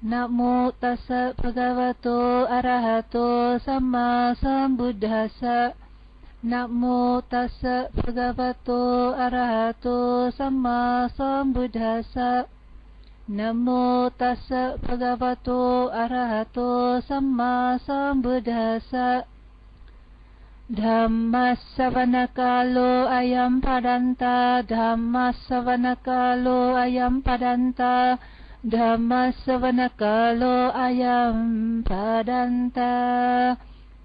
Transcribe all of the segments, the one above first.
Namo tassa bhagavato arahato samma sambuddhassa. Namo tassa bhagavato arahato samma sambuddhassa. Namo tassa bhagavato arahato samma sambuddhassa. Dhammasavanakalo ayam padanta, Dhammasavanakalo ayam padanta, Dhammasavanakalo ayam padanta.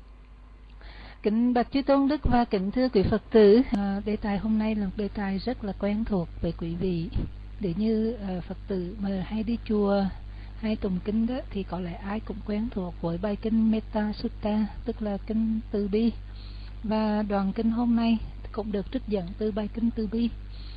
Kính bạch Chư Tôn Đức và kính thưa quý Phật tử, đề tài hôm nay là một đề tài rất là quen thuộc với quý vị. Để như Phật tử mà hay đi chùa hay tụng kinh đó thì có lẽ ai cũng quen thuộc với bài kinh Metta Sutta, tức là kinh từ bi. Và đoạn kinh hôm nay cũng được trích dẫn từ bài kinh từ bi.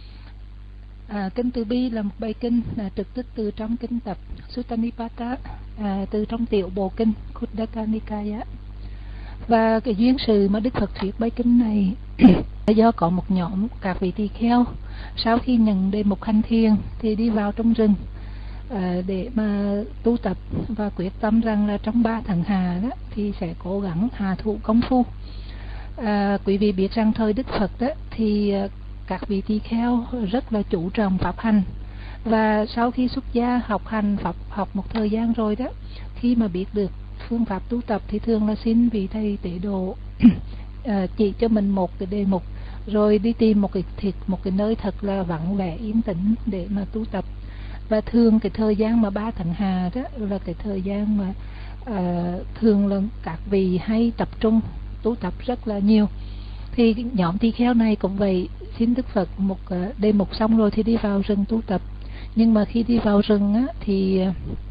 Kinh từ bi là một bài kinh trực tích từ trong kinh tập Sutta Nipata, từ trong tiểu bộ kinh Khuddaka Nikaya. Và cái duyên sự mà Đức Phật viết bài kinh này là do có một nhóm các vị tỳ kheo sau khi nhận đề mục hành thiền thì đi vào trong rừng để mà tu tập và quyết tâm rằng là trong 3 tháng hà đó thì sẽ cố gắng hạ thụ công phu. Quý vị biết rằng thời Đức Phật đó thì các vị tỳ kheo rất là chú trọng pháp hành, và sau khi xuất gia học hành Phật học một thời gian rồi đó, khi mà biết được phương pháp tu tập thì thường là xin vị thầy tế độ chỉ cho mình một cái đề mục, rồi đi tìm một cái nơi thật là vắng vẻ yên tĩnh để mà tu tập. Và thường cái thời gian mà 3 tháng hà đó là cái thời gian mà thường là các vị hay tập trung tu tập rất là nhiều. Thì nhóm tỳ kheo này cũng vậy, xin Đức Phật một đề mục xong rồi thì đi vào rừng tu tập. Nhưng mà khi đi vào rừng á, thì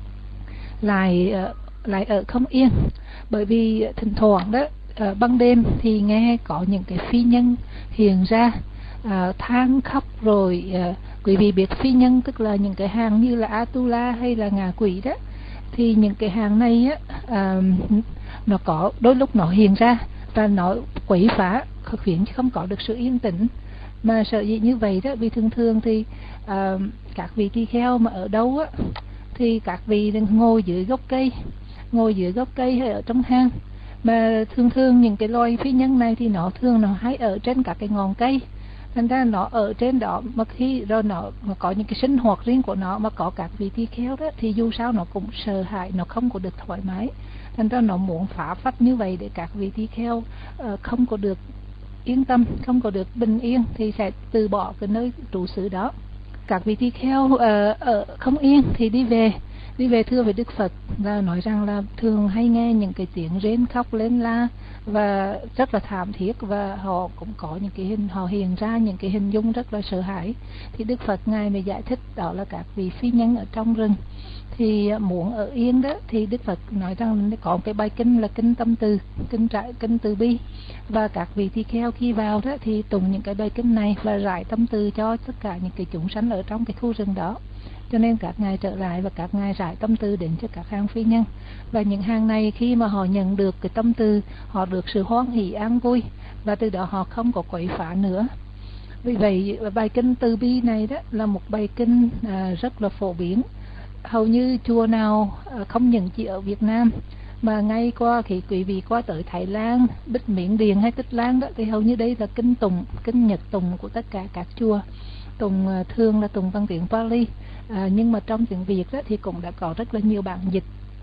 lại ở không yên, bởi vì thỉnh thoảng đó ban đêm thì nghe có những cái phi nhân hiện ra than khóc. Rồi quý vị biết phi nhân tức là những cái hàng như là Atula hay là ngạ quỷ đó, thì những cái hàng này á, nó có đôi lúc nó hiện ra và nó quấy phá, khiến không có được sự yên tĩnh. Mà sợ gì như vậy đó, vì thường thường thì các vị tỳ kheo mà ở đâu á thì các vị ngồi dưới gốc cây hay ở trong hang. Mà thường thường những cái loài phi nhân này thì nó hay ở trên các cái ngọn cây, thành ra nó ở trên đó mà khi rồi nó có những cái sinh hoạt riêng của nó. Mà có các vị tỳ kheo đó thì dù sao nó cũng sợ hãi, nó không có được thoải mái, thành ra nó muốn phá phách như vậy để các vị tỳ kheo không có được yên tâm, không có được bình yên thì sẽ từ bỏ cái nơi trụ xứ đó. Các vị tỳ kheo ở không yên thì đi về thưa với Đức Phật, và nói rằng là thường hay nghe những cái tiếng rên khóc lên la và rất là thảm thiết, và họ cũng có những cái hình, họ hiện ra những cái hình dung rất là sợ hãi. Thì Đức Phật ngài mới giải thích đó là các vị phi nhân ở trong rừng. Thì muốn ở yên đó thì Đức Phật nói rằng có cái bài kinh là kinh tâm từ, kinh từ bi, và các vị tỳ kheo khi vào đó thì tụng những cái bài kinh này và rải tâm từ cho tất cả những cái chúng sanh ở trong cái khu rừng đó. Cho nên các ngài trở lại và các ngài rải tâm từ đến cho các hàng phi nhân. Và những hàng này khi mà họ nhận được cái tâm từ, họ được sự hoan hỷ an vui, và từ đó họ không có quấy phá nữa. Vì vậy bài kinh từ bi này đó là một bài kinh rất là phổ biến. Hầu như chùa nào không những chỉ ở Việt Nam mà ngay qua khi quý vị qua tới Thái Lan, Bích Miến Điện hay Tích Lan đó, thì hầu như đây là kinh tụng, kinh nhật tụng của tất cả các chùa. Tụng thường là tụng bằng tiếng Pali, nhưng mà trong tiếng Việt đó thì cũng đã có rất là nhiều bản dịch.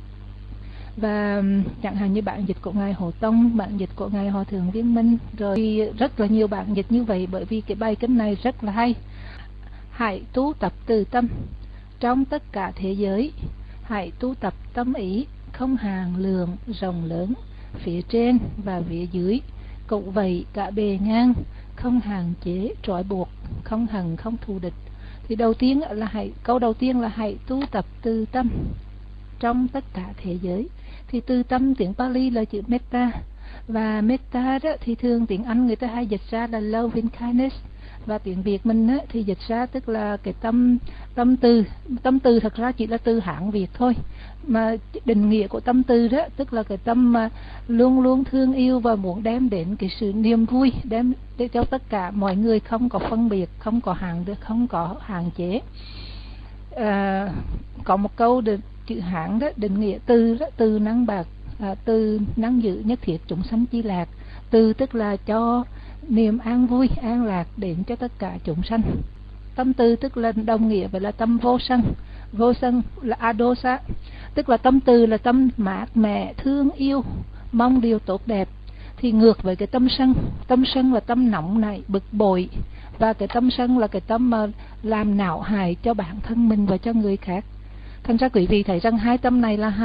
Và chẳng hạn như bản dịch của ngài Hồ Tông, bản dịch của ngài Hòa Thượng Viên Minh, rồi rất là nhiều bản dịch như vậy, bởi vì cái bài kinh này rất là hay. Hãy tu tập từ tâm trong tất cả thế giới, hãy tu tập tâm ý không hàng lượng rộng lớn, phía trên và phía dưới cũng vậy, cả bề ngang, không hạn chế trói buộc, không hằng không thù địch. Thì câu đầu tiên là hãy tu tập từ tâm trong tất cả thế giới. Thì từ tâm tiếng Pali là chữ metta, và metta đó thì thường tiếng Anh người ta hay dịch ra là loving kindness, và tiếng Việt mình á, thì dịch ra tức là cái tâm từ thật ra chỉ là từ Hán Việt thôi, mà định nghĩa của tâm từ đó tức là cái tâm mà luôn luôn thương yêu và muốn đem đến cái sự niềm vui, đem để cho tất cả mọi người, không có phân biệt, không có hạn chế. Có một câu được chữ Hán đó định nghĩa từ đó, từ năng bạc, từ năng giữ nhất thiết chúng sanh chi lạc. Từ tức là cho niềm an vui an lạc đến cho tất cả chúng sanh. Tâm từ tức là đồng nghĩa với là tâm vô sân. Vô sân là adosa, tức là tâm từ là tâm mát mẻ, thương yêu, mong điều tốt đẹp. Thì ngược với cái tâm sân. Tâm sân là tâm nóng nảy, bực bội, và cái tâm sân là cái tâm mà làm não hại cho bản thân mình và cho người khác. Thành ra quý vị thấy rằng hai tâm này là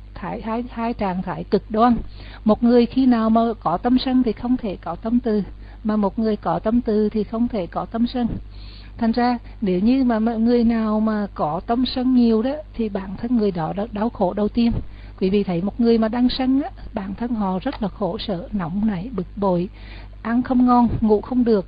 hai trạng thái cực đoan. Một người khi nào mà có tâm sân thì không thể có tâm từ, mà một người có tâm từ thì không thể có tâm sân. Thành ra nếu như mà người nào mà có tâm sân nhiều đó thì bản thân người đó đau khổ đầu tiên. Quý vị thấy một người mà đang sân á, bản thân họ rất là khổ sở, nóng nảy, bực bội, ăn không ngon, ngủ không được,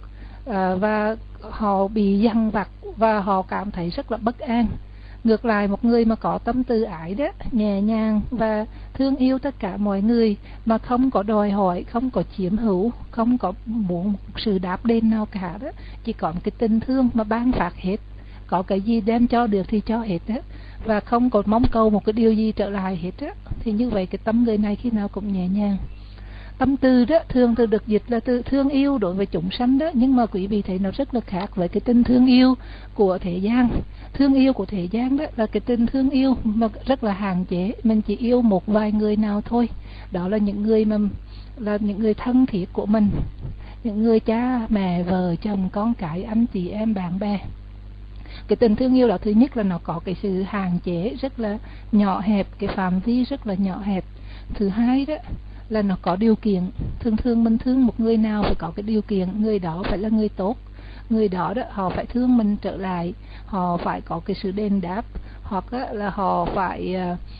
và họ bị dằn vặt và họ cảm thấy rất là bất an. Ngược lại một người mà có tâm từ ái đó, nhẹ nhàng và thương yêu tất cả mọi người, mà không có đòi hỏi, không có chiếm hữu, không có muốn một sự đáp đền nào cả đó, chỉ có một cái tình thương mà ban phát hết, có cái gì đem cho được thì cho hết đó, và không có mong cầu một cái điều gì trở lại hết đó. Thì như vậy cái tâm người này khi nào cũng nhẹ nhàng. Tâm từ đó thường được dịch là từ thương yêu đối với chúng sanh đó, nhưng mà quý vị thấy nó rất là khác với cái tình thương yêu của thế gian. Thương yêu của thế gian đó là cái tình thương yêu mà rất là hạn chế, mình chỉ yêu một vài người nào thôi. Đó là những người mà là những người thân thiết của mình, những người cha mẹ vợ chồng con cái anh chị em bạn bè. Cái tình thương yêu đó thứ nhất là nó có cái sự hạn chế rất là nhỏ hẹp, cái phạm vi rất là nhỏ hẹp. Thứ hai đó là nó có điều kiện. Thường mình thương một người nào phải có cái điều kiện, người đó phải là người tốt, người đó họ phải thương mình trở lại, họ phải có cái sự đền đáp, hoặc là họ phải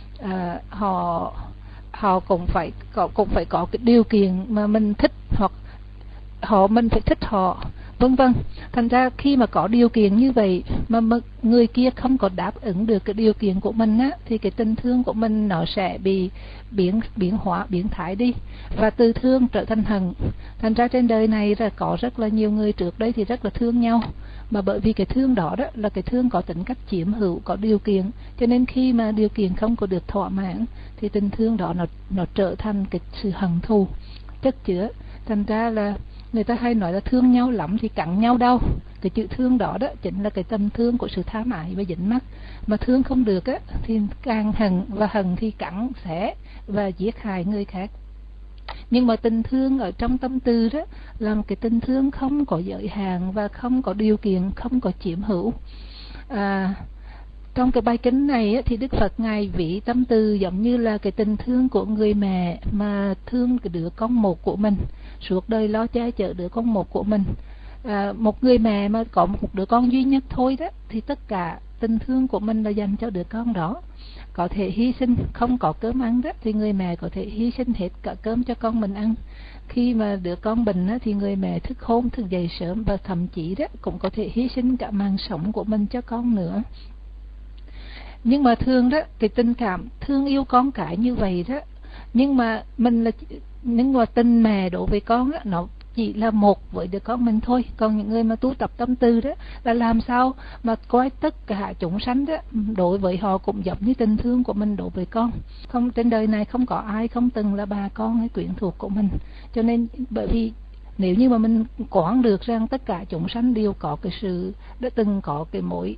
họ cũng phải có cái điều kiện mà mình thích, hoặc mình phải thích họ, vân vân. Thành ra khi mà có điều kiện như vậy mà người kia không có đáp ứng được cái điều kiện của mình á, thì cái tình thương của mình nó sẽ bị biến hóa, biến thái đi, và từ thương trở thành hận. Thành ra trên đời này là có rất là nhiều người trước đây thì rất là thương nhau, mà bởi vì cái thương đó là cái thương có tính cách chiếm hữu, có điều kiện, cho nên khi mà điều kiện không có được thỏa mãn thì tình thương đó nó trở thành cái sự hận thù chất chứa. Thành ra là người ta hay nói là thương nhau lắm thì cắn nhau đau. Cái chữ thương đó chính là cái tâm thương của sự tham ái và dính mắc. Mà thương không được thì càng hận, và hận thì cắn xé và giết hại người khác. Nhưng mà tình thương ở trong tâm từ đó là một cái tình thương không có giới hạn và không có điều kiện, không có chiếm hữu. Trong cái bài kinh này thì Đức Phật Ngài ví tâm từ giống như là cái tình thương của người mẹ mà thương cái đứa con một của mình, suốt đời lo che chở đứa con một của mình. Một người mẹ mà có một đứa con duy nhất thôi đó, thì tất cả tình thương của mình là dành cho đứa con đó. Có thể hy sinh, không có cơm ăn đó thì người mẹ có thể hy sinh hết cả cơm cho con mình ăn. Khi mà đứa con bệnh thì người mẹ thức hôm thức dậy sớm, và thậm chí đó cũng có thể hy sinh cả mạng sống của mình cho con nữa. Nhưng mà thường đó, cái tình cảm thương yêu con cái như vậy đó, nhưng mà tình mẹ đối với con đó, nó chỉ là một với đứa con mình thôi. Còn những người mà tu tập tâm từ đó là làm sao mà coi tất cả chúng sanh đó đối với họ cũng giống như tình thương của mình đối với con. Không, trên đời này không có ai không từng là bà con hay quyến thuộc của mình. Cho nên bởi vì nếu như mà mình quán được rằng tất cả chúng sanh đều có cái sự đã từng có cái mối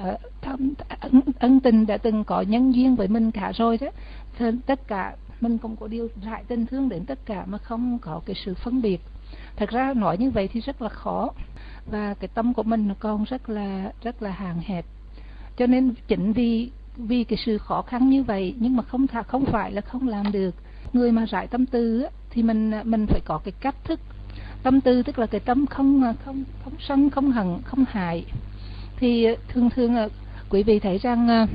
ân tình, đã từng có nhân duyên với mình cả rồi đó, thì tất cả mình cũng có điều rải tình thương đến tất cả mà không có cái sự phân biệt. Thật ra nói như vậy thì rất là khó, và cái tâm của mình nó còn rất là hạn hẹp. Cho nên chính vì cái sự khó khăn như vậy, nhưng mà không phải là không làm được. Người mà rải tâm từ thì mình phải có cái cách thức. Tâm từ tức là cái tâm không sân, không hận, không hại. Thì thường quý vị thấy rằng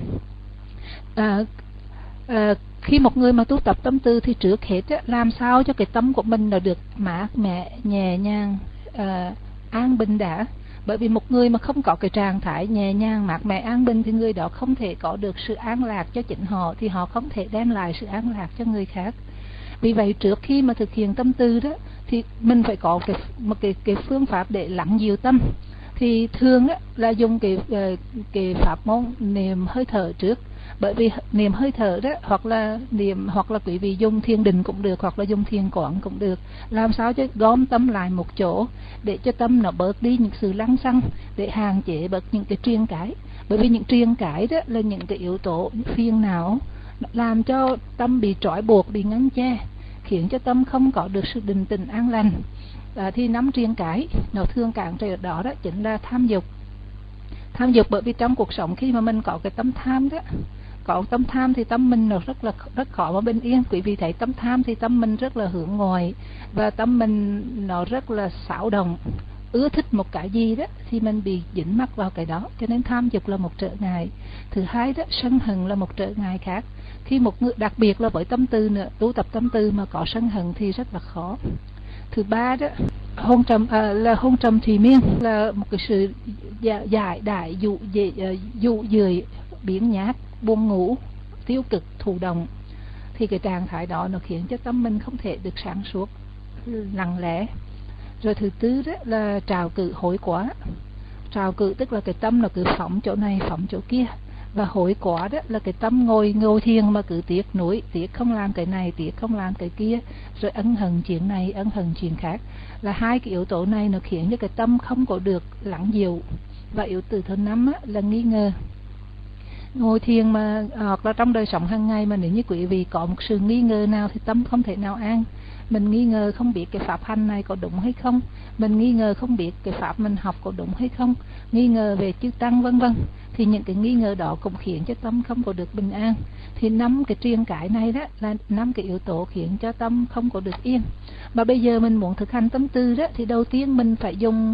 khi một người mà tu tập tâm từ thì trước hết làm sao cho cái tâm của mình là được mát mẻ, nhẹ nhàng, an bình đã. Bởi vì một người mà không có cái trạng thái nhẹ nhàng, mát mẻ, an bình thì người đó không thể có được sự an lạc cho chính họ, thì họ không thể đem lại sự an lạc cho người khác. Vì vậy trước khi mà thực hiện tâm từ đó thì mình phải có một cái phương pháp để lắng dịu tâm. Thì thường là dùng cái pháp môn niệm hơi thở trước. Bởi vì niệm hơi thở đó, hoặc là quý vị dùng thiền định cũng được, hoặc là dùng thiền quán cũng được, làm sao cho gom tâm lại một chỗ để cho tâm nó bớt đi những sự lăng xăng, để hạn chế bớt những cái triền cái. Bởi vì những triền cái đó là những cái yếu tố phiền não làm cho tâm bị trói buộc, bị ngăn che, khiến cho tâm không có được sự định tĩnh an lành. Thì nắm triền cái nó thường cản trở đó chính là tham dục. Tham dục bởi vì trong cuộc sống khi mà mình có cái tâm tham đó, có tâm tham thì tâm mình nó rất khó mà bình yên. Quý vị thấy tâm tham thì tâm mình rất là hướng ngoại, và tâm mình nó rất là xáo động, ưa thích một cái gì đó thì mình bị dính mắc vào cái đó, cho nên tham dục là một trở ngại. Thứ hai đó, sân hận là một trở ngại khác. Khi một người, đặc biệt là với tâm tư nữa, tu tập tâm tư mà có sân hận thì rất là khó. Thứ ba đó, hôn trầm thùy miên là một cái sự giải đại dụ dời, biến nhát, buồn ngủ, tiêu cực, thụ động. Thì cái trạng thái đó nó khiến cho tâm mình không thể được sáng suốt, lặng lẽ. Rồi thứ tư đó là trào cử hối quá. Trào cử tức là cái tâm nó cứ phóng chỗ này phóng chỗ kia, và hối quá đó là cái tâm ngồi thiền mà cứ tiếc nuối, tiếc không làm cái này, tiếc không làm cái kia, rồi ân hận chuyện này, ân hận chuyện khác. Là hai cái yếu tố này nó khiến cho cái tâm không có được lắng dịu. Và yếu tố thứ năm là nghi ngờ. Ngồi thiền mà hoặc là trong đời sống hàng ngày mà nếu như quý vị có một sự nghi ngờ nào thì tâm không thể nào an. Mình nghi ngờ không biết cái pháp hành này có đúng hay không, mình nghi ngờ không biết cái pháp mình học có đúng hay không, nghi ngờ về chư tăng vân vân, thì những cái nghi ngờ đó cũng khiến cho tâm không có được bình an. Thì 5 cái triền cái này đó là 5 cái yếu tố khiến cho tâm không có được yên. Mà bây giờ mình muốn thực hành tâm tư đó thì đầu tiên mình phải dùng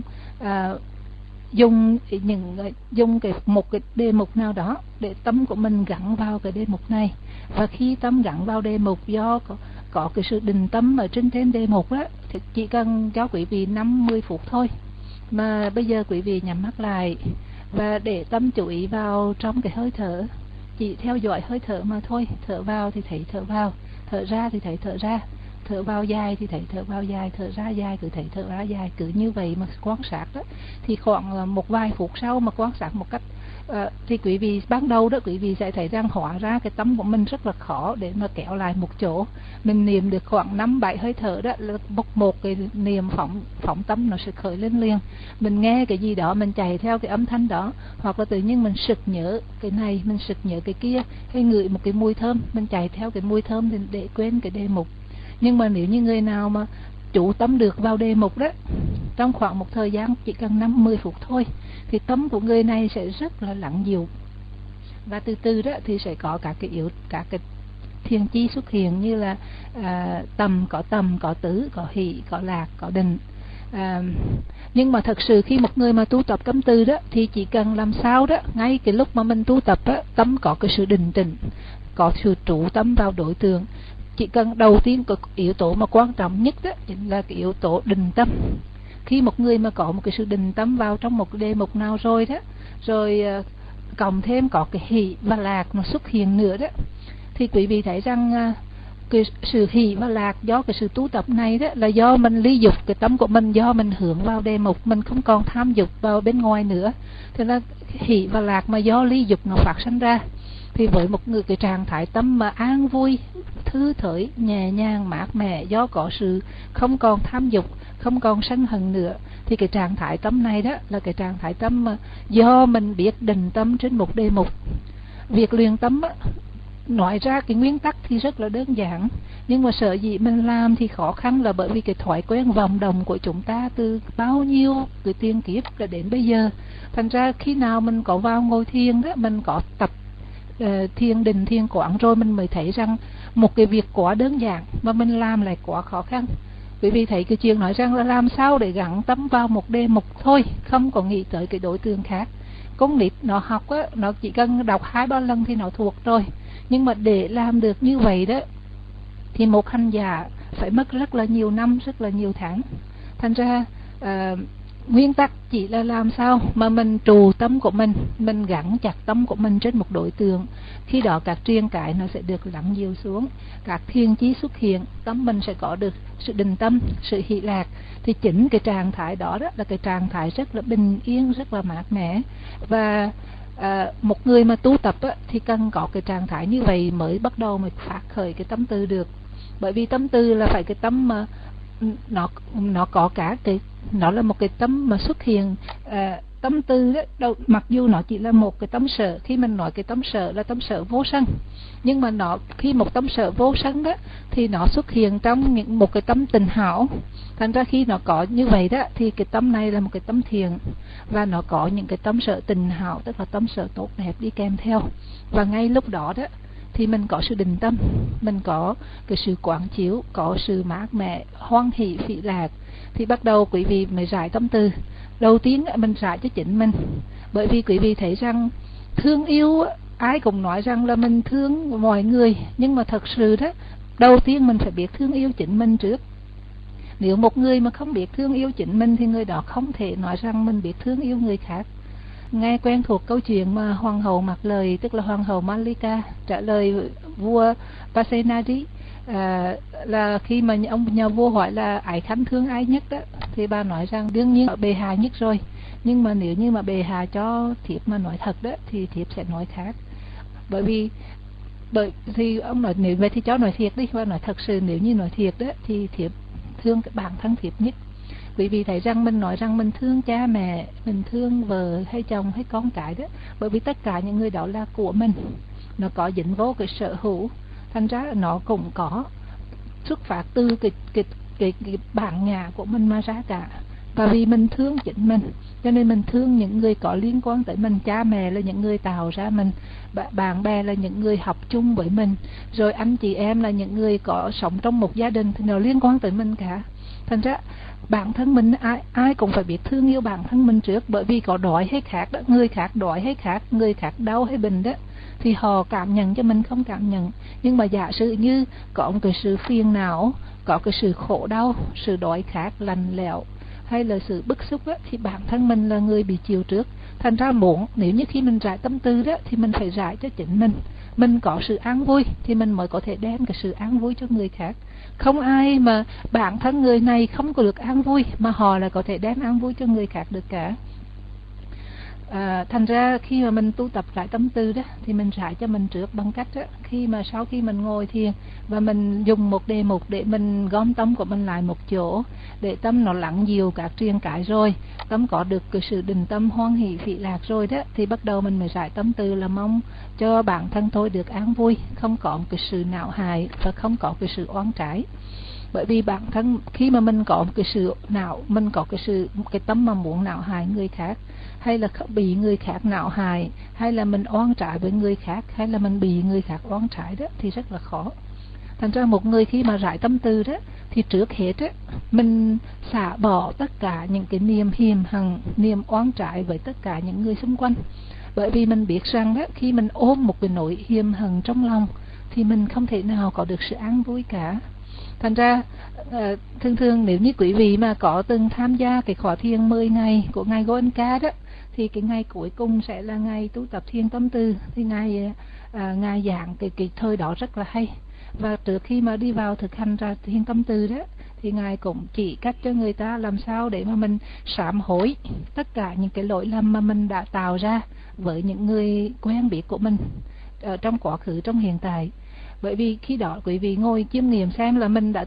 một cái đề mục nào đó để tâm của mình gắn vào cái đề mục này. Và khi tâm gắn vào đề mục, do có cái sự định tâm ở trên đề mục đó, thì chỉ cần cho quý vị 5-10 phút thôi. Mà bây giờ quý vị nhắm mắt lại và để tâm chú ý vào trong cái hơi thở, chỉ theo dõi hơi thở mà thôi. Thở vào thì thấy thở vào, thở ra thì thấy thở ra, thở vào dài thì thấy thở vào dài, thở ra dài cứ thấy thở ra dài. Cứ như vậy mà quan sát đó, thì khoảng một vài phút sau mà quan sát một cách thì quý vị ban đầu đó quý vị sẽ thấy rằng hóa ra cái tâm của mình rất là khó để mà kéo lại một chỗ. Mình niệm được khoảng 5-7 hơi thở đó là một cái niệm phóng tâm nó sẽ khởi lên liền. Mình nghe cái gì đó mình chạy theo cái âm thanh đó, hoặc là tự nhiên mình sực nhớ cái này, mình sực nhớ cái kia, hay ngửi một cái mùi thơm, mình chạy theo cái mùi thơm thì để quên cái đề mục. Nhưng mà nếu như người nào mà chủ tâm được vào đề mục đó, trong khoảng một thời gian chỉ cần 5-10 phút thôi, thì tâm của người này sẽ rất là lặng dịu. Và từ từ đó thì sẽ có các cái thiền chi xuất hiện, như là tầm, có tứ, có hỷ, có lạc, có định. Nhưng mà thật sự khi một người mà tu tập tâm tư đó, thì chỉ cần làm sao đó, ngay cái lúc mà mình tu tập đó, tâm có cái sự định tĩnh, có sự trụ tâm vào đối tượng. Chỉ cần đầu tiên cái yếu tố mà quan trọng nhất đó chính là cái yếu tố định tâm. Khi một người mà có một cái sự định tâm vào trong một đề mục nào rồi đó, rồi cộng thêm có cái hỷ và lạc nó xuất hiện nữa đó, thì quý vị thấy rằng cái sự hỷ và lạc do cái sự tu tập này đó là do mình ly dục cái tâm của mình, do mình hướng vào đề mục, mình không còn tham dục vào bên ngoài nữa. Thế là hỷ và lạc mà do ly dục nó phát sinh ra, thì với một người cái trạng thái tâm mà an vui, thư thởi, nhẹ nhàng, mát mẻ, do có sự không còn tham dục, không còn sân hận nữa, thì cái trạng thái tâm này đó là cái trạng thái tâm mà do mình biết định tâm trên một đề mục. Việc luyện tâm á, nói ra cái nguyên tắc thì rất là đơn giản, nhưng mà sợ gì mình làm thì khó khăn là bởi vì cái thói quen vọng động của chúng ta từ bao nhiêu cái tiền kiếp là đến bây giờ. Thành ra khi nào mình có vào ngồi thiền đó, mình có tập thiền định, thiền quán rồi, mình mới thấy rằng một cái việc quá đơn giản mà mình làm lại quá khó khăn. Quý vị thấy cái chuyện nói rằng là làm sao để gắn tâm vào một đề mục thôi, không có nghĩ tới cái đối tượng khác. Con nít nó học á, nó chỉ cần đọc 2-3 lần thì nó thuộc rồi. Nhưng mà để làm được như vậy đó thì một hành giả phải mất rất là nhiều năm, rất là nhiều tháng. Thành ra nguyên tắc chỉ là làm sao mà mình trù tâm của mình gắn chặt tâm của mình trên một đối tượng. Khi đó các triền cái nó sẽ được lắng dịu xuống, các thiền chí xuất hiện, tâm mình sẽ có được sự định tâm, sự hỷ lạc. Thì chính cái trạng thái đó là cái trạng thái rất là bình yên, rất là mát mẻ. Và Một người mà tu tập á, thì cần có cái trạng thái như vậy mới bắt đầu mới phát khởi cái tâm từ được. Bởi vì tâm từ là phải cái tâm mà nó có cả cái, nó là một cái tâm mà xuất hiện. Tâm từ đó, mặc dù nó chỉ là một cái tâm sở, khi mình nói cái tâm sở là tâm sở vô sân, nhưng mà khi một tâm sở vô sân đó thì nó xuất hiện trong một cái tâm tình hảo. Thành ra khi nó có như vậy đó thì cái tâm này là một cái tâm thiện, và nó có những cái tâm sở tình hảo, tức là tâm sở tốt đẹp đi kèm theo. Và ngay lúc đó đó thì mình có sự định tâm, mình có cái sự quán chiếu, có sự mát mẻ, hoan hỷ phỉ lạc, thì bắt đầu quý vị mới giải tâm từ. Đầu tiên mình giải cho chính mình, bởi vì quý vị thấy rằng thương yêu, ai cũng nói rằng là mình thương mọi người, nhưng mà thật sự đó, đầu tiên mình phải biết thương yêu chính mình trước. Nếu một người mà không biết thương yêu chính mình thì người đó không thể nói rằng mình biết thương yêu người khác. Nghe quen thuộc câu chuyện mà hoàng hậu Mặc Lời, tức là hoàng hậu Malika trả lời vua Pasenadi, là khi mà nhà vua hỏi là ái khanh thương ai nhất đó, thì bà nói rằng đương nhiên bệ hạ nhất rồi, nhưng mà nếu như mà bệ hạ cho thiếp mà nói thật đó thì thiếp sẽ nói khác. Bởi thì ông nói nếu vậy thì cho nói thiệt đi, và nói thật sự nếu như nói thiệt đó thì thiếp thương cái bản thân thiếp nhất. Quý vị thấy rằng mình nói rằng mình thương cha mẹ, mình thương vợ hay chồng hay con cái đó, bởi vì tất cả những người đó là của mình, nó có dính vô cái sở hữu, thành ra nó cũng có xuất phát từ cái bản ngã của mình mà ra cả. Và vì mình thương chính mình cho nên mình thương những người có liên quan tới mình. Cha mẹ là những người tạo ra mình, bạn bè là những người học chung với mình, rồi anh chị em là những người có sống trong một gia đình thì nó liên quan tới mình cả. Thành ra bản thân mình ai cũng phải biết thương yêu bản thân mình trước, bởi vì có đói hay khác đó, người khác đói hay khác, người khác đau hay bệnh đó thì họ cảm nhận cho mình không cảm nhận. Nhưng mà giả sử như có một cái sự phiền não, có cái sự khổ đau, sự đói khát lạnh lẽo hay là sự bức xúc đó, thì bản thân mình là người bị chịu trước. Thành ra nếu như khi mình rải tâm tư đó thì mình phải rải cho chính mình có sự an vui thì mình mới có thể đem cái sự an vui cho người khác. Không ai mà bản thân người này không có được an vui mà họ lại có thể đem an vui cho người khác được cả. Thành ra khi mà mình tu tập rải tâm tư đó thì mình rải cho mình trước bằng cách đó, sau khi mình ngồi thiền và mình dùng một đề mục để mình gom tâm của mình lại một chỗ, để tâm nó lặng dịu các triền cái rồi, tâm có được cái sự định tâm hoan hỷ phỉ lạc rồi đó, thì bắt đầu mình mới rải tâm tư là mong cho bản thân tôi được an vui, không có cái sự não hại và không có cái sự oán trái. Bởi vì bản thân khi mà mình có một cái sự mình có cái tâm mà muốn não hại người khác, hay là bị người khác não hại, hay là mình oan trái với người khác, hay là mình bị người khác oan trái đó thì rất là khó. Thành ra một người khi mà rải tâm tư đó thì trước hết đó, mình xả bỏ tất cả những cái niềm hiềm hằng, niềm oan trái với tất cả những người xung quanh. Bởi vì mình biết rằng đó, khi mình ôm một cái nỗi hiềm hằng trong lòng thì mình không thể nào có được sự an vui cả. Thành ra thường nếu như quý vị mà có từng tham gia cái khóa thiền 10 ngày của ngài Goenka đó, thì cái ngày cuối cùng sẽ là ngày tu tập thiền tâm tư. Thì ngài giảng cái thời đó rất là hay. Và trước khi mà đi vào thực hành ra thiền tâm tư đó thì ngài cũng chỉ cách cho người ta làm sao để mà mình sám hối tất cả những cái lỗi lầm mà mình đã tạo ra với những người quen biết của mình ở trong quá khứ, trong hiện tại. Bởi vì khi đó quý vị ngồi chiêm nghiệm xem là mình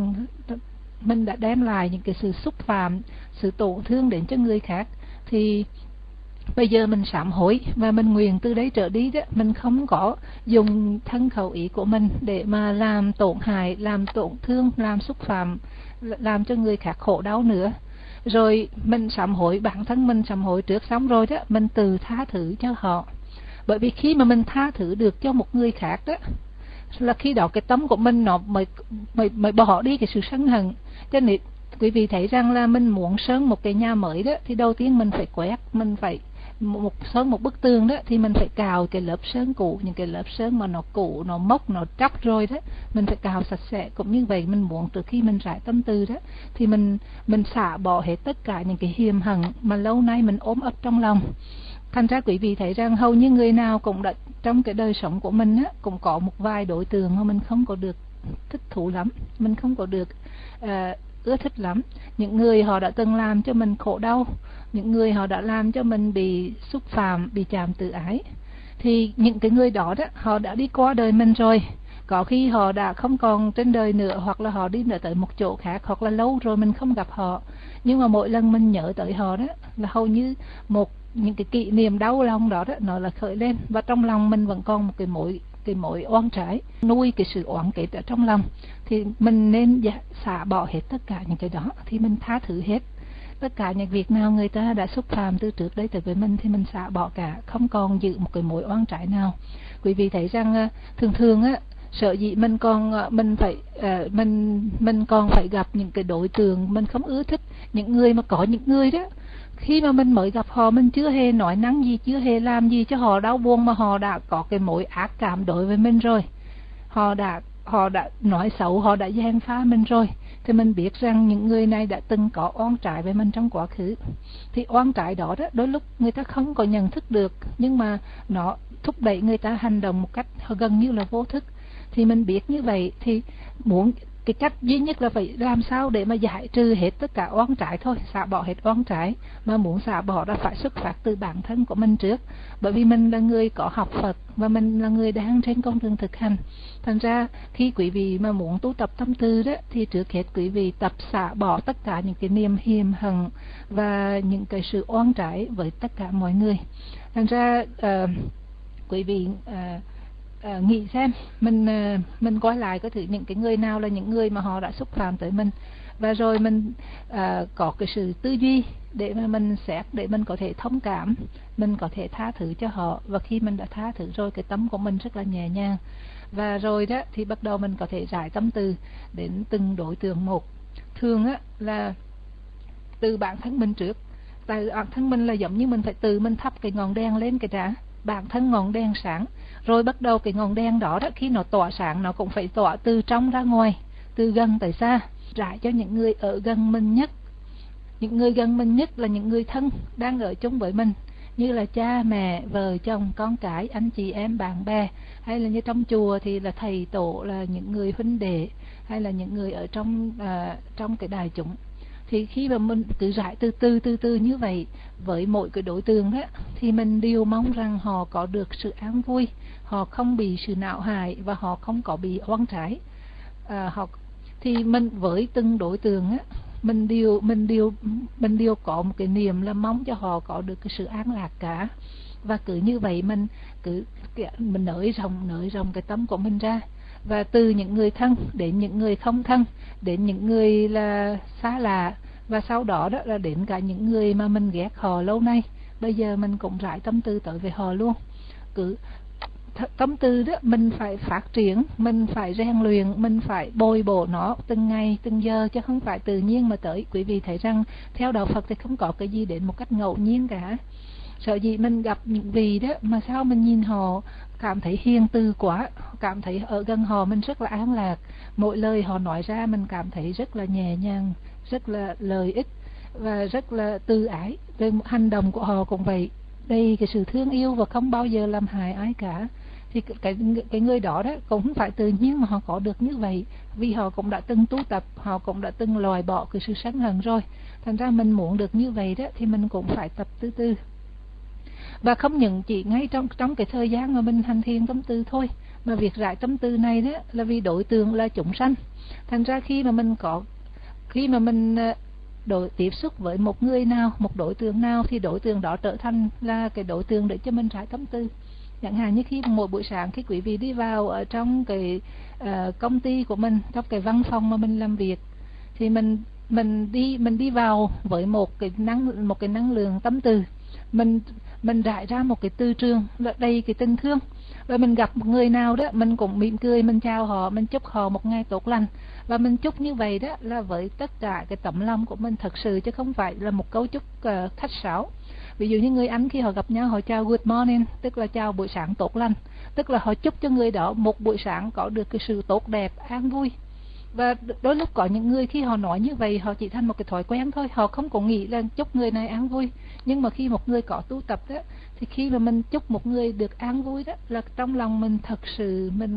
đã đem lại những cái sự xúc phạm, sự tổn thương đến cho người khác, thì bây giờ mình sám hối và mình nguyện từ đấy trở đi đó, mình không có dùng thân khẩu ý của mình để mà làm tổn hại, làm tổn thương, làm xúc phạm, làm cho người khác khổ đau nữa. Rồi mình sám hối, bản thân mình sám hối trước xong rồi đó, mình từ tha thứ cho họ. Bởi vì khi mà mình tha thứ được cho một người khác đó là khi đó cái tâm của mình nó mới bỏ đi cái sự sân hận. Cho nên quý vị thấy rằng là mình muốn sơn một cái nhà mới đó thì đầu tiên mình phải quét, mình phải sơn một bức tường đó thì mình phải cào cái lớp sơn cũ, những cái lớp sơn mà nó cũ, nó mốc, nó tróc rồi đó, mình phải cào sạch sẽ. Cũng như vậy mình muốn trước khi mình rải tâm tư đó thì mình xả bỏ hết tất cả những cái hiềm hận mà lâu nay mình ôm ấp trong lòng. Thành ra quý vị thấy rằng hầu như người nào cũng đã trong cái đời sống của mình á, cũng có một vài đối tượng mà mình không có được thích thú lắm, mình không có được ưa thích lắm. Những người họ đã từng làm cho mình khổ đau, những người họ đã làm cho mình bị xúc phạm, bị chạm tự ái, thì những cái người đó họ đã đi qua đời mình rồi. Có khi họ đã không còn trên đời nữa, hoặc là họ đi nữa tới một chỗ khác, hoặc là lâu rồi mình không gặp họ. Nhưng mà mỗi lần mình nhớ tới họ là hầu như những cái kỷ niệm đau lòng đó nó là khởi lên, và trong lòng mình vẫn còn một cái mối oan trái, nuôi cái sự oán kết ở trong lòng. Thì mình nên xả bỏ hết tất cả những cái đó, thì mình tha thứ hết tất cả những việc nào người ta đã xúc phạm từ trước đây tới với mình, thì mình xả bỏ cả, không còn giữ một cái mối oan trái nào. Quý vị thấy rằng thường thường sợ dĩ mình còn phải gặp những cái đối tượng mình không ưa thích, những người mà có những người đó khi mà mình mới gặp họ, mình chưa hề nói năng gì, chưa hề làm gì cho họ đau buồn, mà họ đã có cái mối ác cảm đối với mình rồi, họ đã nói xấu, họ đã gièm pha mình rồi, thì mình biết rằng những người này đã từng có oan trái với mình trong quá khứ. Thì oan trái đó đôi lúc người ta không có nhận thức được, nhưng mà nó thúc đẩy người ta hành động một cách gần như là vô thức. Thì mình biết như vậy, thì cái cách duy nhất là phải làm sao để mà giải trừ hết tất cả oan trái thôi, xả bỏ hết oan trái. Mà muốn xả bỏ là phải xuất phát từ bản thân của mình trước, bởi vì mình là người có học Phật, và mình là người đang trên con đường thực hành. Thành ra khi quý vị mà muốn tu tập tâm tư thì trước hết quý vị tập xả bỏ tất cả những cái niềm hiềm hận và những cái sự oan trái với tất cả mọi người. Thành ra quý vị nghĩ xem, mình coi lại có thử những cái người nào là những người mà họ đã xúc phạm tới mình, và rồi mình có cái sự tư duy để mà mình xét, để mình có thể thông cảm, mình có thể tha thứ cho họ. Và khi mình đã tha thứ rồi, cái tâm của mình rất là nhẹ nhàng, và rồi thì bắt đầu mình có thể giải tâm từ đến từng đối tượng một. Thường là từ bản thân mình trước. Từ bản thân mình là giống như mình phải tự mình thắp cái ngọn đèn lên cái đã, bản thân ngọn đèn sáng, rồi bắt đầu cái ngọn đèn đó khi nó tỏa sáng, nó cũng phải tỏa từ trong ra ngoài, từ gần tới xa, rải cho những người ở gần mình nhất. Những người gần mình nhất là những người thân đang ở chung với mình, như là cha mẹ, vợ chồng, con cái, anh chị em, bạn bè, hay là như trong chùa thì là thầy tổ, là những người huynh đệ, hay là những người ở trong cái đại chúng. Thì khi mà mình cứ rải từ từ như vậy với mỗi cái đối tượng thì mình đều mong rằng họ có được sự an vui, họ không bị sự não hại, và họ không có bị oan trái. Thì mình với từng đối tượng mình đều có một cái niềm là mong cho họ có được cái sự an lạc cả. Và cứ như vậy mình nới rộng cái tâm của mình ra, và từ những người thân đến những người không thân, đến những người là xa lạ, và sau đó là đến cả những người mà mình ghét họ lâu nay, bây giờ mình cũng rải tâm tư tới về họ luôn. Cứ tâm tư mình phải phát triển, mình phải rèn luyện, mình phải bồi bổ nó từng ngày từng giờ, chứ không phải tự nhiên mà tới. Quý vị thấy rằng theo đạo Phật thì không có cái gì đến một cách ngẫu nhiên cả. Sợ gì mình gặp những vị mà sao mình nhìn họ cảm thấy hiền từ quá, cảm thấy ở gần họ mình rất là an lạc, mỗi lời họ nói ra mình cảm thấy rất là nhẹ nhàng, rất là lợi ích, và rất là từ ái. Về hành động của họ cũng vậy, đầy cái sự thương yêu và không bao giờ làm hại ai cả. Thì cái người đó cũng không phải tự nhiên mà họ có được như vậy, vì họ cũng đã từng tu tập, họ cũng đã từng loại bỏ cái sự sân hận rồi. Thành ra mình muốn được như vậy thì mình cũng phải tập từ từ, và không những chỉ ngay trong cái thời gian mà mình hành thiền tâm tư thôi, mà việc rải tâm tư này là vì đối tượng là chúng sanh. Thành ra khi mà mình tiếp xúc với một người nào, một đối tượng nào, thì đối tượng đó trở thành là cái đối tượng để cho mình rải tâm tư. Chẳng hạn như khi mỗi buổi sáng khi quý vị đi vào ở trong cái công ty của mình, trong cái văn phòng mà mình làm việc, thì mình đi vào với một cái năng lượng tâm từ, mình rải ra một cái tư trường là đầy cái tình thương. Và mình gặp một người nào mình cũng mỉm cười, mình chào họ, mình chúc họ một ngày tốt lành. Và mình chúc như vậy là với tất cả cái tấm lòng của mình thật sự, chứ không phải là một câu chúc khách sáo. Ví dụ như người Anh khi họ gặp nhau họ chào good morning, tức là chào buổi sáng tốt lành, tức là họ chúc cho người đó một buổi sáng có được cái sự tốt đẹp, an vui. Và đôi lúc có những người khi họ nói như vậy, họ chỉ thành một cái thói quen thôi, họ không có nghĩ là chúc người này an vui. Nhưng mà khi một người có tu tập thì khi mà mình chúc một người được an vui là trong lòng mình thật sự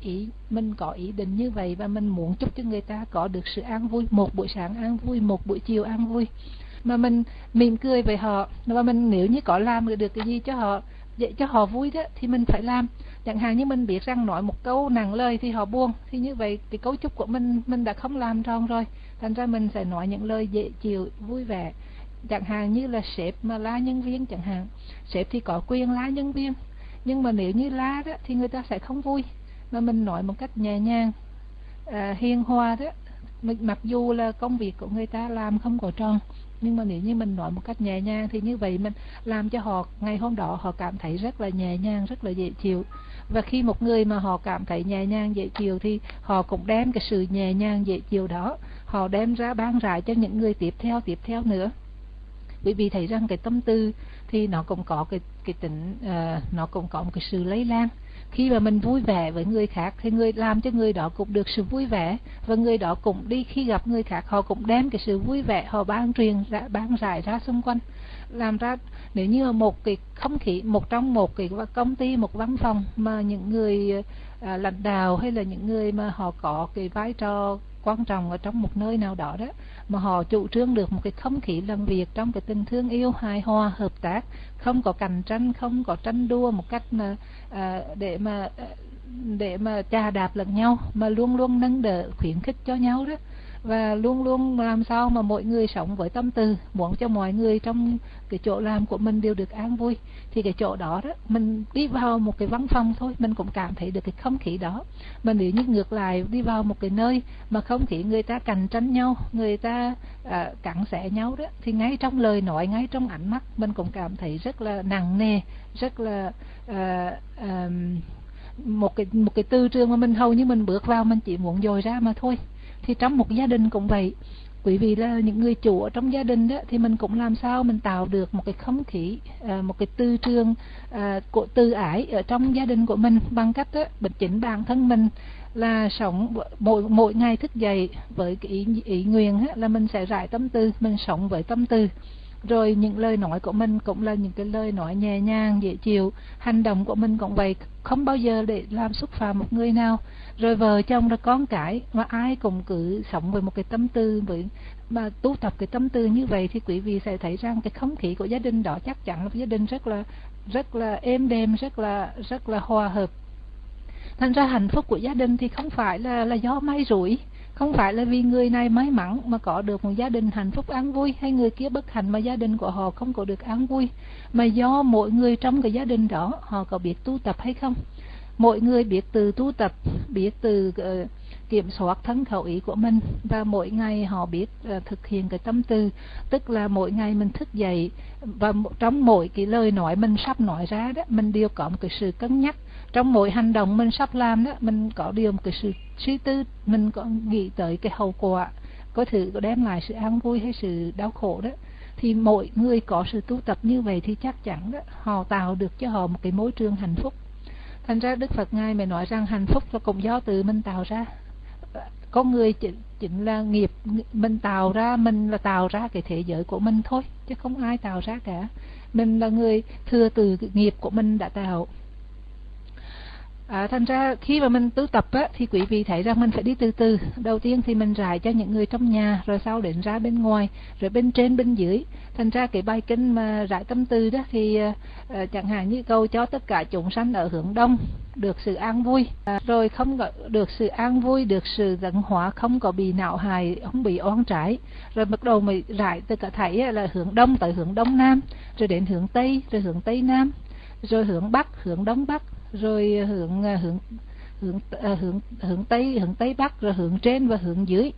mình có ý định như vậy và mình muốn chúc cho người ta có được sự an vui, một buổi sáng an vui, một buổi chiều an vui, mà mình mỉm cười với họ, và mình nếu như có làm được cái gì cho họ để cho họ vui đó thì mình phải làm. Chẳng hạn như mình biết rằng nói một câu nặng lời thì họ buồn, thì như vậy cái cấu trúc của mình đã không làm tròn rồi, thành ra mình sẽ nói những lời dễ chịu vui vẻ. Chẳng hạn như là sếp mà la nhân viên chẳng hạn, sếp thì có quyền la nhân viên, nhưng mà nếu như la đó thì người ta sẽ không vui, mà mình nói một cách nhẹ nhàng, hiền hòa đó. Mặc dù là công việc của người ta làm không có tròn, nhưng mà nếu như mình nói một cách nhẹ nhàng thì như vậy mình làm cho họ ngày hôm đó họ cảm thấy rất là nhẹ nhàng, rất là dễ chịu. Và khi một người mà họ cảm thấy nhẹ nhàng dễ chịu thì họ cũng đem cái sự nhẹ nhàng dễ chịu đó họ đem ra ban rãi cho những người tiếp theo nữa. Bởi vì thấy rằng cái tâm tư thì nó cũng có cái tính nó cũng có một cái sự lây lan. Khi mà mình vui vẻ với người khác thì người làm cho người đó cũng được sự vui vẻ, và người đó cũng đi khi gặp người khác họ cũng đem cái sự vui vẻ họ ban rải ra xung quanh, làm ra nếu như một cái không khí trong một cái công ty, một văn phòng mà những người lãnh đạo hay là những người mà họ có cái vai trò quan trọng ở trong một nơi nào đó đó, mà họ chủ trương được một cái không khí làm việc trong cái tình thương yêu, hài hòa, hợp tác, không có cạnh tranh, không có tranh đua một cách mà để mà chà đạp lẫn nhau, mà luôn luôn nâng đỡ khuyến khích cho nhau đó, và luôn luôn làm sao mà mọi người sống với tâm từ muốn cho mọi người trong cái chỗ làm của mình đều được an vui, thì cái chỗ đó đó mình đi vào một cái văn phòng thôi mình cũng cảm thấy được cái không khí đó. Mà nếu như ngược lại đi vào một cái nơi mà không khí người ta cạnh tranh nhau, người ta cắn xé nhau đó, thì ngay trong lời nói, ngay trong ánh mắt mình cũng cảm thấy rất là nặng nề, rất là một cái tư trường mà mình hầu như mình bước vào mình chỉ muốn dồi ra mà thôi. Thì trong một gia đình cũng vậy, quý vị là những người chủ ở trong gia đình đó, thì mình cũng làm sao mình tạo được một cái không khí, một cái tư trường của từ ái ở trong gia đình của mình, bằng cách đó chính bản thân mình là sống mỗi ngày thức dậy với cái ý nguyện là mình sẽ rải tâm tư, mình sống với tâm tư. Rồi những lời nói của mình cũng là những cái lời nói nhẹ nhàng, dễ chịu. Hành động của mình cũng vậy, không bao giờ để làm xúc phạm một người nào. Rồi vợ chồng rồi con cái, mà ai cũng cứ sống với một cái tâm tư, mà tu tập cái tâm tư như vậy, thì quý vị sẽ thấy rằng cái không khí của gia đình đó chắc chắn là gia đình rất là êm đềm, rất là hòa hợp. Thành ra hạnh phúc của gia đình thì không phải là do may rủi, không phải là vì người này may mắn mà có được một gia đình hạnh phúc an vui, hay người kia bất hạnh mà gia đình của họ không có được an vui, mà do mỗi người trong cái gia đình đó họ có biết tu tập hay không. Mỗi người biết từ tu tập, biết từ kiểm soát thân khẩu ý của mình, và mỗi ngày họ biết thực hiện cái tâm tư, tức là mỗi ngày mình thức dậy và trong mỗi cái lời nói mình sắp nói ra đó, mình đều có một cái sự cân nhắc. Trong mỗi hành động mình sắp làm đó, mình có điều một cái sự suy tư, mình có nghĩ tới cái hậu quả có thử có đem lại sự an vui hay sự đau khổ đó. Thì mỗi người có sự tu tập như vậy thì chắc chắn đó họ tạo được cho họ một cái môi trường hạnh phúc. Thành ra Đức Phật Ngài mới nói rằng hạnh phúc là cũng do tự mình tạo ra. Con người chính là nghiệp mình tạo ra, mình là tạo ra cái thế giới của mình thôi, chứ không ai tạo ra cả. Mình là người thừa từ cái nghiệp của mình đã tạo. Thành ra khi mà mình tu tập á, thì quý vị thấy rằng mình phải đi từ từ. Đầu tiên thì mình rải cho những người trong nhà, rồi sau đến ra bên ngoài, rồi bên trên bên dưới. Thành ra cái bài kinh mà rải tâm tư đó thì chẳng hạn như câu cho tất cả chúng sanh ở hướng đông được sự an vui, rồi không có được sự an vui, được sự tận hóa, không có bị não hại, không bị oan trái. Rồi bắt đầu mới rải từ cả thảy là hướng đông tới hướng đông nam, rồi đến hướng tây, rồi hướng tây nam, rồi hướng bắc, hướng đông bắc, rồi hướng tây bắc, rồi hướng trên và hướng dưới,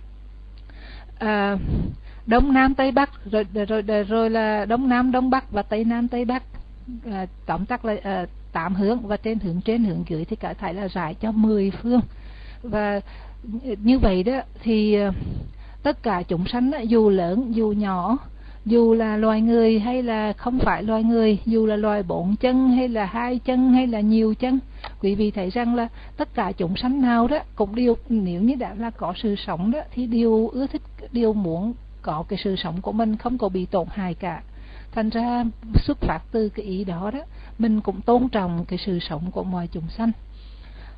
đông nam tây bắc, rồi là đông nam đông bắc và tây nam tây bắc, tóm tắt là 8 hướng, và trên hướng dưới thì cả thảy là rải cho 10 phương. Và như vậy đó thì tất cả chúng sanh dù lớn dù nhỏ, dù là loài người hay là không phải loài người, dù là loài 4 chân hay là 2 chân hay là nhiều chân, quý vị thấy rằng là tất cả chúng sanh nào đó cũng đều, nếu như đã là có sự sống đó, thì đều ưa thích, đều muốn có cái sự sống của mình không có bị tổn hại cả. Thành ra xuất phát từ cái ý đó đó, mình cũng tôn trọng cái sự sống của mọi chúng sanh.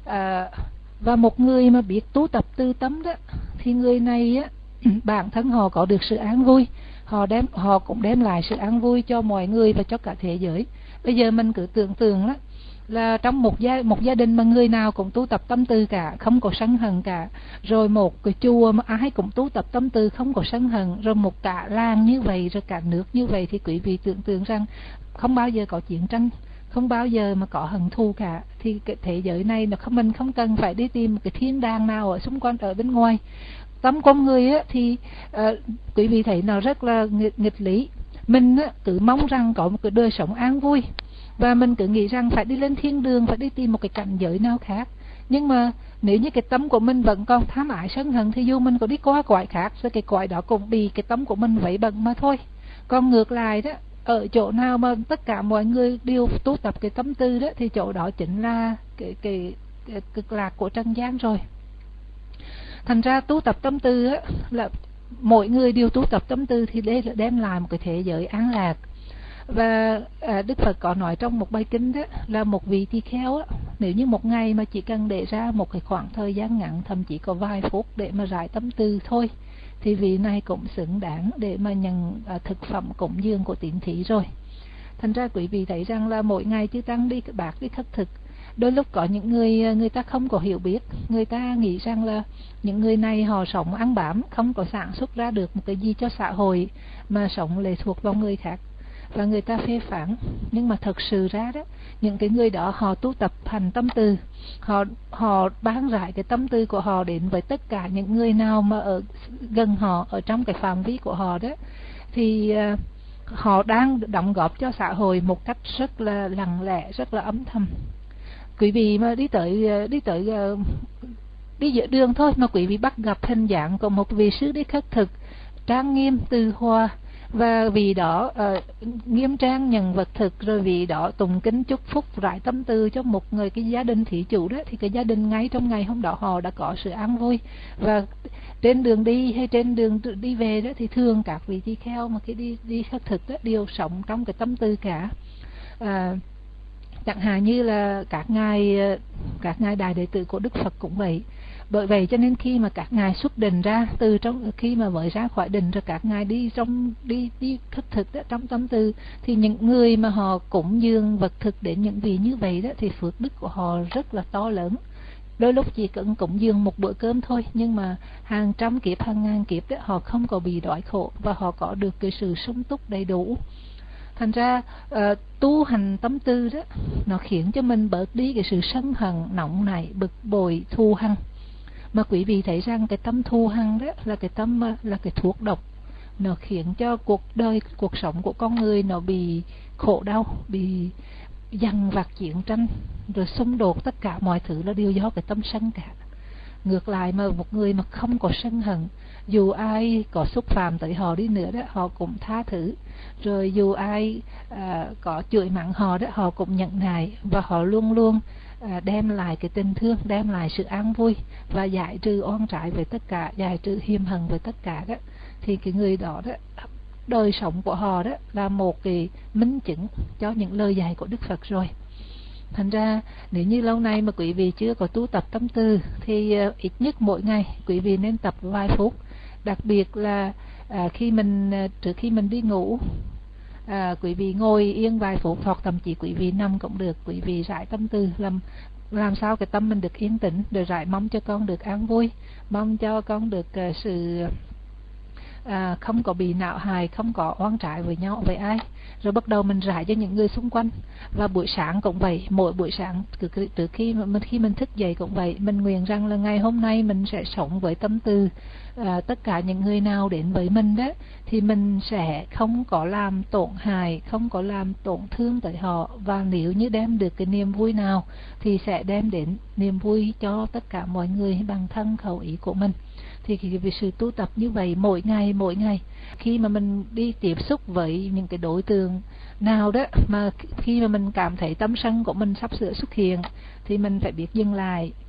Và một người mà biết tu tập từ tâm đó thì người này á, bản thân họ có được sự an vui, họ cũng đem lại sự an vui cho mọi người và cho cả thế giới. Bây giờ mình cứ tưởng tượng đó, là trong một gia đình mà người nào cũng tu tập tâm từ cả, không có sân hận cả, rồi một cái chùa mà ai cũng tu tập tâm từ không có sân hận, rồi một cả làng như vậy, rồi cả nước như vậy, thì quý vị tưởng tượng rằng không bao giờ có chiến tranh, không bao giờ mà có hận thù cả. Thì cái thế giới này mình không cần phải đi tìm một cái thiên đàng nào ở xung quanh, ở bên ngoài. Tâm con người á, thì quý vị thấy nó rất là nghịch lý. Mình á, cứ mong rằng có một cái đời sống an vui, và mình cứ nghĩ rằng phải đi lên thiên đường, phải đi tìm một cái cảnh giới nào khác. Nhưng mà nếu như cái tâm của mình vẫn còn tham ái sân hận, thì dù mình có đi qua cõi khác, rồi cái cõi đó cũng bị cái tâm của mình vấy bận mà thôi. Còn ngược lại đó, ở chỗ nào mà tất cả mọi người đều tu tập cái tâm tư đó, thì chỗ đó chính là cái cực lạc của trần gian rồi. Thành ra tu tập tâm tư á, là mỗi người đều tu tập tâm tư, thì đây là đem lại một cái thế giới an lạc. Và Đức Phật có nói trong một bài kinh đó, là một vị tỳ kheo á, nếu như một ngày mà chỉ cần để ra một cái khoảng thời gian ngắn, thậm chí có vài phút để mà rải tâm tư thôi, thì vị này cũng xứng đáng để mà nhận thực phẩm cúng dường của tín thí rồi. Thành ra quý vị thấy rằng là mỗi ngày chư tăng đi bạc đi khất thực, đôi lúc có những người ta không có hiểu biết, người ta nghĩ rằng là những người này họ sống ăn bám, không có sản xuất ra được một cái gì cho xã hội, mà sống lệ thuộc vào người khác, và người ta phê phán. Nhưng mà thật sự ra đó, những cái người đó họ tu tập hành tâm từ, họ ban rải cái tâm tư của họ đến với tất cả những người nào mà ở gần họ, ở trong cái phạm vi của họ đó, thì họ đang đóng góp cho xã hội một cách rất là lặng lẽ, rất là âm thầm. Quý vị mà đi giữa đường thôi mà quý vị bắt gặp hình dạng của một vị sư đi khất thực trang nghiêm từ hòa, và vì đó nghiêm trang nhận vật thực, rồi vì đó tụng kính chúc phúc rải tâm tư cho một người cái gia đình thí chủ đó, thì cái gia đình ngay trong ngày hôm đó họ đã có sự an vui. Và trên đường đi hay trên đường đi về đó, thì thường các vị tỳ kheo mà cái đi khất thực đó đều sống trong cái tâm tư cả. Chẳng hạn như là các ngài đại đệ tử của Đức Phật cũng vậy. Bởi vậy cho nên khi mà các ngài xuất định ra, từ trong khi mà mới ra khỏi định, rồi các ngài đi khất thực đó, trong tâm tư, thì những người mà họ cúng dường vật thực đến những vị như vậy đó, thì phước đức của họ rất là to lớn. Đôi lúc chỉ cần cúng dường một bữa cơm thôi, nhưng mà hàng trăm kiếp, hàng ngàn kiếp đó, họ không có bị đói khổ, và họ có được cái sự sung túc đầy đủ. Thành ra tu hành tâm tư đó, nó khiến cho mình bớt đi cái sự sân hận, nóng nảy, bực bội, thù hằn. Mà quý vị thấy rằng cái tâm thù hằn đó là cái tâm là cái thuốc độc, nó khiến cho cuộc sống của con người nó bị khổ đau, bị dằn vặt chiến tranh, rồi xung đột, tất cả mọi thứ là đều do cái tâm sân cả. Ngược lại mà một người mà không có sân hận, dù ai có xúc phạm tới họ đi nữa đó, họ cũng tha thứ. Rồi dù ai có chửi mắng họ đó, họ cũng nhận nại, và họ luôn luôn đem lại cái tình thương, đem lại sự an vui, và giải trừ oan trái với tất cả, giải trừ hiềm hận với tất cả đó. Thì cái người đó đó, đời sống của họ đó là một cái minh chứng cho những lời dạy của Đức Phật rồi. Thành ra nếu như lâu nay mà quý vị chưa có tu tập tâm tư, thì ít nhất mỗi ngày quý vị nên tập vài phút. Đặc biệt là trước khi mình đi ngủ, quý vị ngồi yên vài phút, hoặc thậm chí quý vị nằm cũng được, quý vị rải tâm tư, làm sao cái tâm mình được yên tĩnh, rồi rải mong cho con được an vui, mong cho con được sự không có bị não hài, không có oan trái với nhau, với ai. Rồi bắt đầu mình rải cho những người xung quanh. Và buổi sáng cũng vậy, mỗi buổi sáng trước khi mình thức dậy cũng vậy, mình nguyện rằng là ngày hôm nay mình sẽ sống với tâm tư tất cả những người nào đến với mình đó, thì mình sẽ không có làm tổn hại, không có làm tổn thương tới họ. Và nếu như đem được cái niềm vui nào, thì sẽ đem đến niềm vui cho tất cả mọi người bằng thân khẩu ý của mình. Thì cái sự tu tập như vậy mỗi ngày, khi mà mình đi tiếp xúc với những cái đối tượng nào đó, mà khi mà mình cảm thấy tâm sân của mình sắp sửa xuất hiện, thì mình phải biết dừng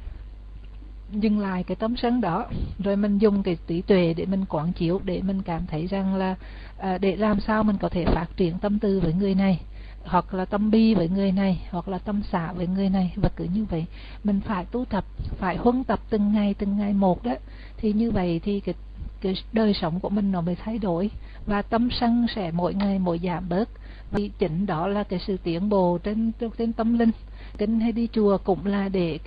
lại cái tâm sân đó, rồi mình dùng cái trí tuệ để mình quán chiếu, để mình cảm thấy rằng là để làm sao mình có thể phát triển tâm tư với người này. hoặc là tâm bi với người này, hoặc là tâm xả với người này, và cứ như vậy mình phải tu tập, phải huân tập từng ngày một đó, thì như vậy thì cái đời sống của mình nó mới thay đổi, và tâm sân sẽ mỗi ngày mỗi giảm bớt. Vì chính đó là cái sự tiến bộ trên tâm linh. Kinh hay đi chùa cũng là để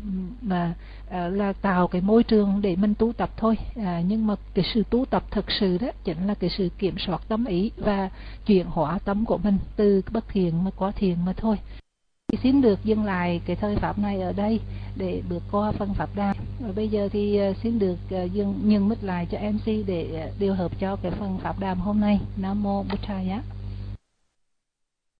là tạo cái môi trường để mình tu tập thôi, nhưng mà cái sự tu tập thực sự đó chính là cái sự kiểm soát tâm ý và chuyển hóa tâm của mình từ bất thiện mà qua thiện mà thôi. Xin được dừng lại cái thời pháp này ở đây để bước qua phần pháp đàm. Và bây giờ thì xin được nhường mic lại cho MC để điều hợp cho cái phần pháp đàm hôm nay. Nam mô Bụt Thaya.